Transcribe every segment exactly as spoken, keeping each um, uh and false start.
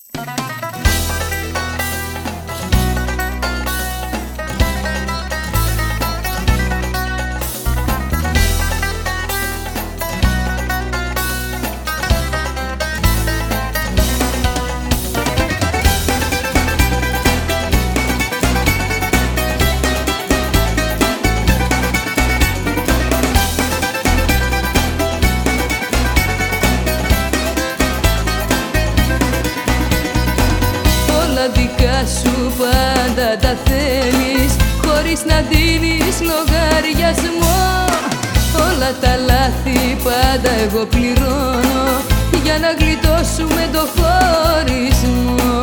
Δικά σου πάντα τα θέλεις, χωρίς να δίνεις λογαριασμό. Όλα τα λάθη πάντα εγώ πληρώνω, για να γλιτώσουμε το χωρισμό.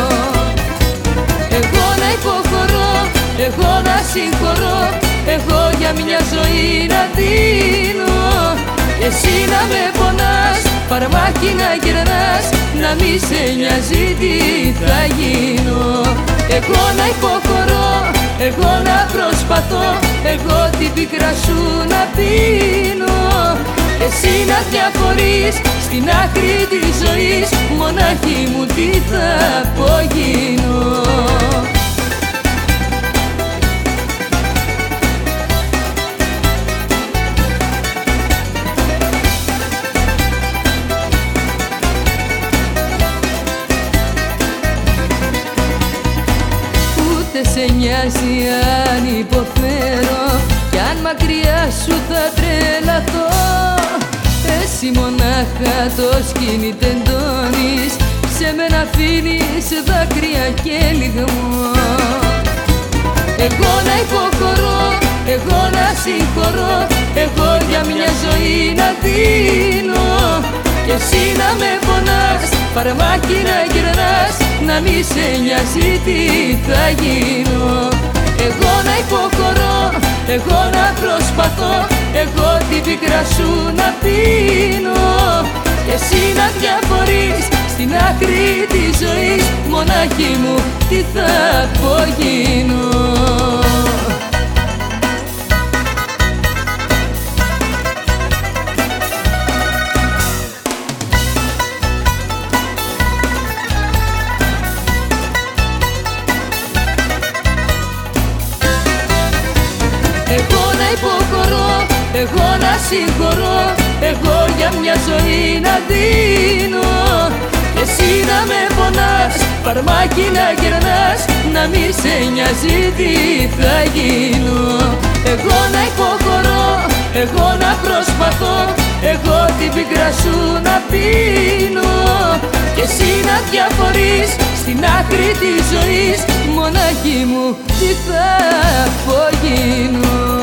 Εγώ να υποχωρώ, εγώ να συγχωρώ, εγώ για μια ζωή να δίνω. Εσύ να με πονάς, φαρμάκι να γυρνάς, να μη σε νοιάζει τι θα γίνω. Εγώ να υποχωρώ, εγώ να προσπαθώ, εγώ την πίκρα σου να πίνω. Εσύ να διαφορείς στην άκρη της ζωής, μονάχη μου τι θα απογίνω. Σε νοιάζει αν υποφέρω, κι αν μακριά σου θα τρελαθώ. Εσύ μονάχα το σκηνή τεντώνεις, σε μένα αφήνεις δάκρυα και λυγμό. Εγώ να υποχωρώ, εγώ να συγχωρώ, εγώ για μια ζωή να δίνω. Κι εσύ να με πονάς, φαρμάκι να γυρνάς, να μη σε νοιάζει τι θα γίνω. Εγώ να υποχωρώ, εγώ να προσπαθώ, εγώ την πίκρα σου να πίνω. Και εσύ να διαφορείς στην άκρη της ζωής, μονάχη μου τι θα απογίνω. Εγώ να υποχωρώ, εγώ να συγχωρώ, εγώ για μια ζωή να δίνω. Και εσύ να με πονάς, φαρμάκι να γυρνάς, να μη σε νοιάζει τι θα γίνω. Εγώ να υποχωρώ, εγώ να προσπαθώ, εγώ την πίκρα σου να πίνω. Και εσύ να διαφορείς στην άκρη της ζωής, μονάχη μου τι θα απογίνω.